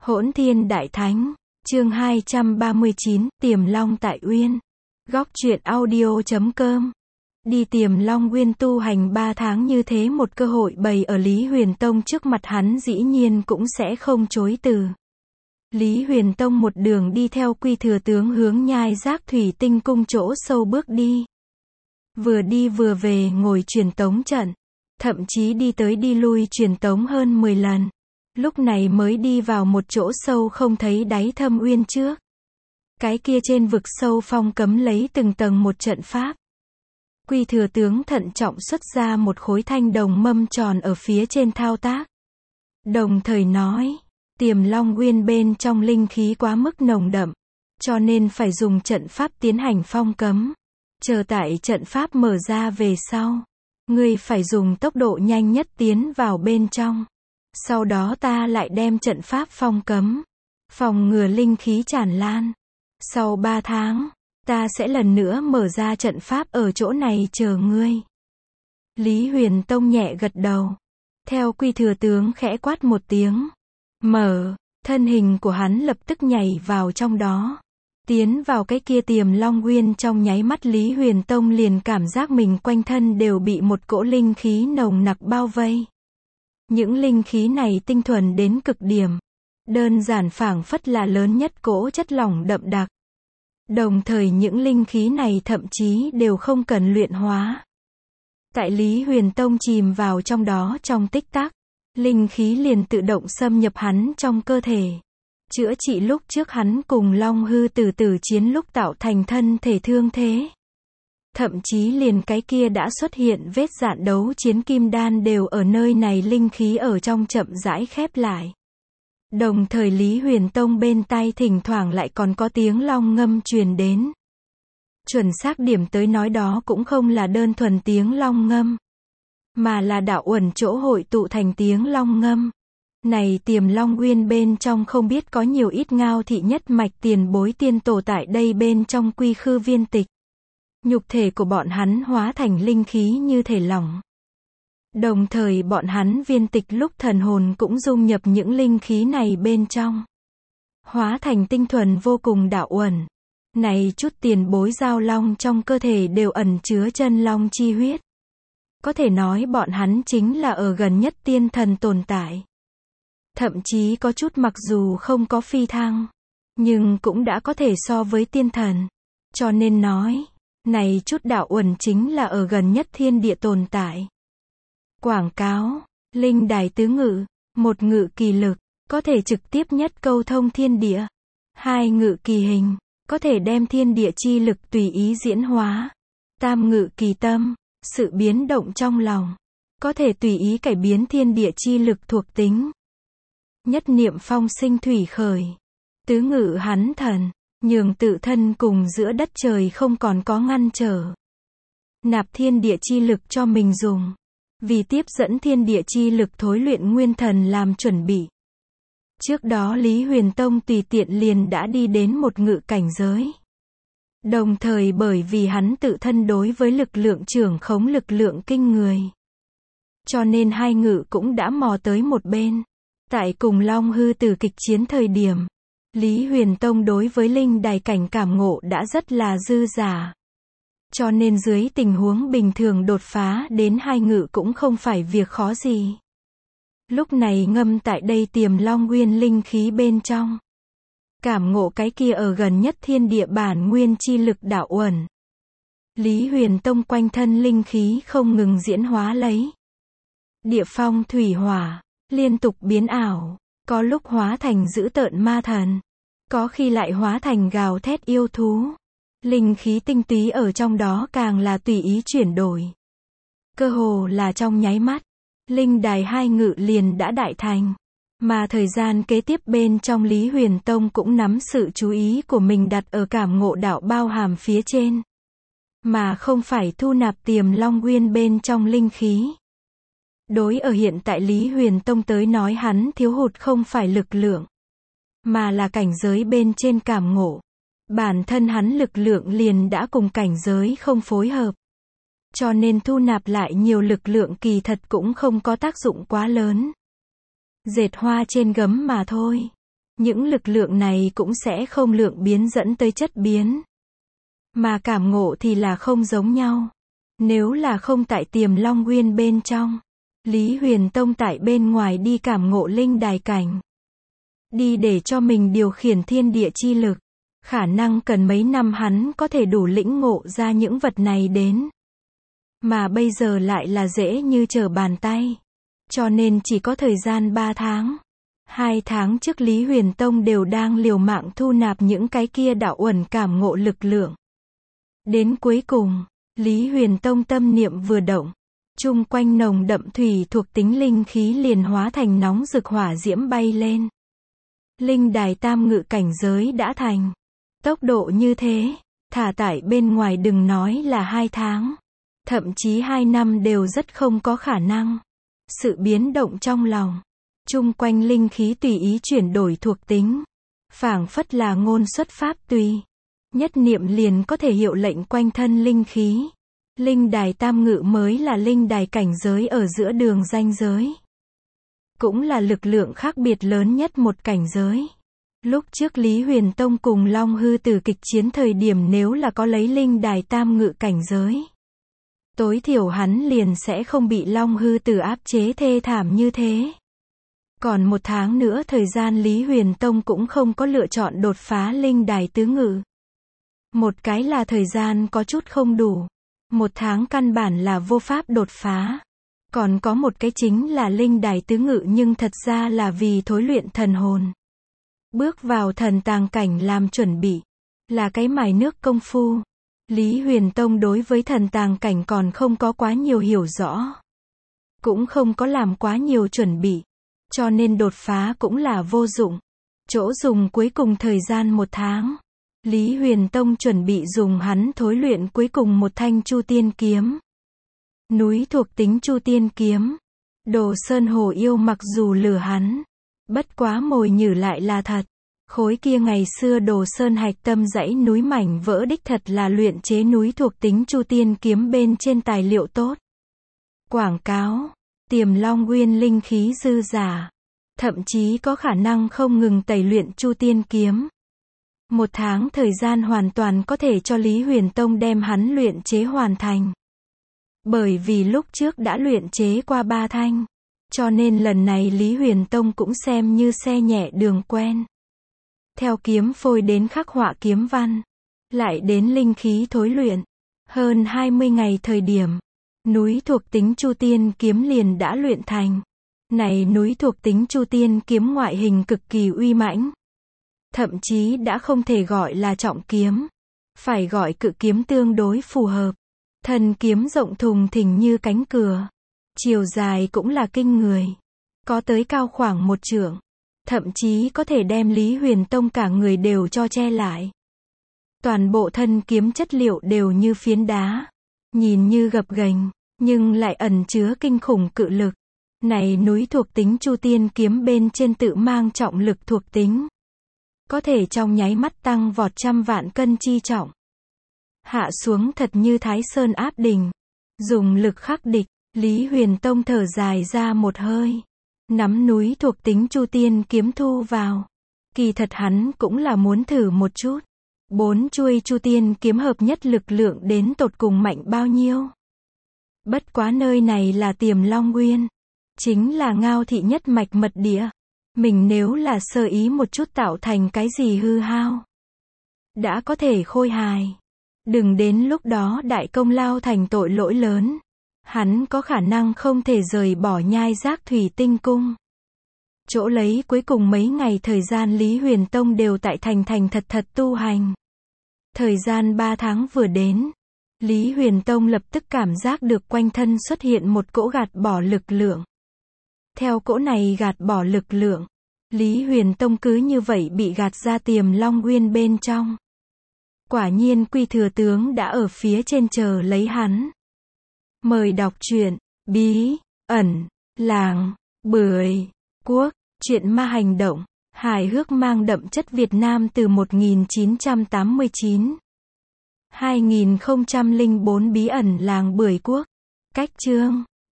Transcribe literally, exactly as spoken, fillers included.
Hỗn Thiên Đại Thánh, chương hai trăm ba mươi chín, Tiềm Long tại Uyên. Góc truyện audio chấm com. Đi Tiềm Long Uyên tu hành ba tháng như thế, một cơ hội bày ở Lý Huyền Tông trước mặt, hắn dĩ nhiên cũng sẽ không chối từ. Lý Huyền Tông một đường đi theo Quy Thừa Tướng hướng Nhai Giác Thủy Tinh Cung chỗ sâu bước đi. Vừa đi vừa về ngồi truyền tống trận, thậm chí đi tới đi lui truyền tống hơn mười lần. Lúc này mới đi vào một chỗ sâu không thấy đáy thâm uyên trước. Cái kia trên vực sâu phong cấm lấy từng tầng một trận pháp. Quy Thừa Tướng thận trọng xuất ra một khối thanh đồng mâm tròn ở phía trên thao tác. Đồng thời nói, Tiềm Long Uyên bên trong linh khí quá mức nồng đậm, cho nên phải dùng trận pháp tiến hành phong cấm. Chờ tại trận pháp mở ra về sau, ngươi phải dùng tốc độ nhanh nhất tiến vào bên trong. Sau đó ta lại đem trận pháp phong cấm, phòng ngừa linh khí tràn lan. Sau ba tháng, ta sẽ lần nữa mở ra trận pháp ở chỗ này chờ ngươi. Lý Huyền Tông nhẹ gật đầu. Theo Quy Thừa Tướng khẽ quát một tiếng, mở, thân hình của hắn lập tức nhảy vào trong đó. Tiến vào cái kia Tiềm Long Uyên, trong nháy mắt Lý Huyền Tông liền cảm giác mình quanh thân đều bị một cỗ linh khí nồng nặc bao vây. Những linh khí này tinh thuần đến cực điểm, đơn giản phảng phất là lớn nhất cỗ chất lỏng đậm đặc. Đồng thời những linh khí này thậm chí đều không cần luyện hóa. Tại Lý Huyền Tông chìm vào trong đó trong tích tắc, linh khí liền tự động xâm nhập hắn trong cơ thể, chữa trị lúc trước hắn cùng Long Hư Tử tử chiến lúc tạo thành thân thể thương thế. Thậm chí liền cái kia đã xuất hiện vết dạn đấu chiến kim đan đều ở nơi này linh khí ở trong chậm rãi khép lại. Đồng thời Lý Huyền Tông bên tai thỉnh thoảng lại còn có tiếng long ngâm truyền đến. Chuẩn xác điểm tới nói đó cũng không là đơn thuần tiếng long ngâm, mà là đạo uẩn chỗ hội tụ thành tiếng long ngâm. Này Tiềm Long Uyên bên trong không biết có nhiều ít ngao thị nhất mạch tiền bối tiên tổ tại đây bên trong quy khư viên tịch. Nhục thể của bọn hắn hóa thành linh khí như thể lỏng. Đồng thời bọn hắn viên tịch lúc thần hồn cũng dung nhập những linh khí này bên trong, hóa thành tinh thuần vô cùng đạo uẩn. Này chút tiền bối giao long trong cơ thể đều ẩn chứa chân long chi huyết. Có thể nói bọn hắn chính là ở gần nhất tiên thần tồn tại. Thậm chí có chút mặc dù không có phi thăng, nhưng cũng đã có thể so với tiên thần. Cho nên nói, này chút đạo uẩn chính là ở gần nhất thiên địa tồn tại. Quảng cáo, linh đài tứ ngự, một ngự kỳ lực, có thể trực tiếp nhất câu thông thiên địa. Hai ngự kỳ hình, có thể đem thiên địa chi lực tùy ý diễn hóa. Tam ngự kỳ tâm, sự biến động trong lòng, có thể tùy ý cải biến thiên địa chi lực thuộc tính. Nhất niệm phong sinh thủy khởi, tứ ngự hắn thần, nhường tự thân cùng giữa đất trời không còn có ngăn trở. Nạp thiên địa chi lực cho mình dùng, vì tiếp dẫn thiên địa chi lực thối luyện nguyên thần làm chuẩn bị. Trước đó Lý Huyền Tông tùy tiện liền đã đi đến một ngự cảnh giới. Đồng thời bởi vì hắn tự thân đối với lực lượng trưởng khống lực lượng kinh người, cho nên hai ngự cũng đã mò tới một bên. Tại cùng Long Hư Tử kịch chiến thời điểm, Lý Huyền Tông đối với linh đài cảnh cảm ngộ đã rất là dư dả. Cho nên dưới tình huống bình thường đột phá đến hai ngự cũng không phải việc khó gì. Lúc này ngâm tại đây Tiềm Long Uyên linh khí bên trong, cảm ngộ cái kia ở gần nhất thiên địa bản nguyên chi lực đạo uẩn. Lý Huyền Tông quanh thân linh khí không ngừng diễn hóa lấy. Địa phong thủy hỏa, liên tục biến ảo, có lúc hóa thành dữ tợn ma thần, có khi lại hóa thành gào thét yêu thú. Linh khí tinh túy ở trong đó càng là tùy ý chuyển đổi. Cơ hồ là trong nháy mắt, linh đài hai ngự liền đã đại thành. Mà thời gian kế tiếp bên trong Lý Huyền Tông cũng nắm sự chú ý của mình đặt ở cảm ngộ đạo bao hàm phía trên, mà không phải thu nạp Tiềm Long Uyên bên trong linh khí. Đối ở hiện tại Lý Huyền Tông tới nói, hắn thiếu hụt không phải lực lượng, mà là cảnh giới bên trên cảm ngộ. Bản thân hắn lực lượng liền đã cùng cảnh giới không phối hợp, cho nên thu nạp lại nhiều lực lượng kỳ thật cũng không có tác dụng quá lớn. Dệt hoa trên gấm mà thôi. những lực lượng này cũng sẽ không lượng biến dẫn tới chất biến. Mà cảm ngộ thì là không giống nhau. Nếu là không tại Tiềm Long Nguyên bên trong, Lý Huyền Tông tại bên ngoài đi cảm ngộ linh đài cảnh, đi để cho mình điều khiển thiên địa chi lực, khả năng cần mấy năm hắn có thể đủ lĩnh ngộ ra những vật này đến. Mà bây giờ lại là dễ như trở bàn tay. Cho nên chỉ có thời gian ba tháng. Hai tháng trước Lý Huyền Tông đều đang liều mạng thu nạp những cái kia đạo uẩn cảm ngộ lực lượng. Đến cuối cùng, Lý Huyền Tông tâm niệm vừa động, chung quanh nồng đậm thủy thuộc tính linh khí liền hóa thành nóng rực hỏa diễm bay lên. Linh đài tam ngự cảnh giới đã thành. Tốc độ như thế, thả tại bên ngoài đừng nói là hai tháng, thậm chí hai năm đều rất không có khả năng. Sự biến động trong lòng, chung quanh linh khí tùy ý chuyển đổi thuộc tính, phảng phất là ngôn xuất pháp tùy. Nhất niệm liền có thể hiệu lệnh quanh thân linh khí. Linh đài tam ngự mới là linh đài cảnh giới ở giữa đường ranh giới. Cũng là lực lượng khác biệt lớn nhất một cảnh giới. Lúc trước Lý Huyền Tông cùng Long Hư Tử kịch chiến thời điểm nếu là có lấy linh đài tam ngự cảnh giới, tối thiểu hắn liền sẽ không bị Long Hư Tử áp chế thê thảm như thế. Còn một tháng nữa thời gian Lý Huyền Tông cũng không có lựa chọn đột phá linh đài tứ ngự. Một cái là thời gian có chút không đủ. Một tháng căn bản là vô pháp đột phá. Còn có một cái chính là linh đài tứ ngự nhưng thật ra là vì thối luyện thần hồn. Bước vào thần tàng cảnh làm chuẩn bị. Là cái mài nước công phu. Lý Huyền Tông đối với thần tàng cảnh còn không có quá nhiều hiểu rõ. Cũng không có làm quá nhiều chuẩn bị. Cho nên đột phá cũng là vô dụng. Chỗ dùng cuối cùng thời gian một tháng. Lý Huyền Tông chuẩn bị dùng hắn thối luyện cuối cùng một thanh Chu Tiên Kiếm. Núi thuộc tính Chu Tiên Kiếm. Đồ Sơn Hồ Yêu mặc dù lừa hắn, bất quá mồi nhử lại là thật. Khối kia ngày xưa Đồ Sơn hạch tâm dãy núi mảnh vỡ đích thật là luyện chế núi thuộc tính Chu Tiên Kiếm bên trên tài liệu tốt. Quảng cáo, Tiềm Long Nguyên linh khí dư giả, thậm chí có khả năng không ngừng tẩy luyện Chu Tiên Kiếm. Một tháng thời gian hoàn toàn có thể cho Lý Huyền Tông đem hắn luyện chế hoàn thành. Bởi vì lúc trước đã luyện chế qua ba thanh, cho nên lần này Lý Huyền Tông cũng xem như xe nhẹ đường quen. Theo kiếm phôi đến khắc họa kiếm văn, lại đến linh khí thối luyện, hơn hai mươi ngày thời điểm, núi thuộc tính Chu Tiên Kiếm liền đã luyện thành. Này núi thuộc tính Chu Tiên Kiếm ngoại hình cực kỳ uy mãnh. Thậm chí đã không thể gọi là trọng kiếm, phải gọi cự kiếm tương đối phù hợp. Thân kiếm rộng thùng thình như cánh cửa, chiều dài cũng là kinh người, có tới cao khoảng một trượng, thậm chí có thể đem Lý Huyền Tông cả người đều cho che lại. Toàn bộ thân kiếm chất liệu đều như phiến đá, nhìn như gập ghềnh, nhưng lại ẩn chứa kinh khủng cự lực. Này núi thuộc tính Chu Tiên Kiếm bên trên tự mang trọng lực thuộc tính, có thể trong nháy mắt tăng vọt trăm vạn cân chi trọng. Hạ xuống thật như Thái Sơn áp đỉnh. Dùng lực khắc địch, Lý Huyền Tông thở dài ra một hơi. Nắm núi thuộc tính Chu Tiên Kiếm thu vào. Kỳ thật hắn cũng là muốn thử một chút. Bốn chuôi Chu Tiên Kiếm hợp nhất lực lượng đến tột cùng mạnh bao nhiêu. Bất quá nơi này là Tiềm Long Nguyên. Chính là Ngao thị nhất mạch mật địa. Mình nếu là sơ ý một chút tạo thành cái gì hư hao, đã có thể khôi hài. Đừng đến lúc đó đại công lao thành tội lỗi lớn. Hắn có khả năng không thể rời bỏ nhai giác thủy tinh cung. Chỗ lấy cuối cùng mấy ngày thời gian Lý Huyền Tông đều tại thành thành thật thật tu hành. Thời gian ba tháng vừa đến, Lý Huyền Tông lập tức cảm giác được quanh thân xuất hiện một cỗ gạt bỏ lực lượng. Theo cỗ này gạt bỏ lực lượng, Lý Huyền Tông cứ như vậy bị gạt ra Tiềm Long Nguyên bên trong. Quả nhiên Quy Thừa Tướng đã ở phía trên chờ lấy hắn. Mời đọc truyện Bí ẩn làng Bưởi Quốc, truyện ma hành động, hài hước mang đậm chất Việt Nam từ một nghìn chín trăm tám mươi chín. hai nghìn không trăm lẻ bốn Bí ẩn làng Bưởi Quốc. Cách chương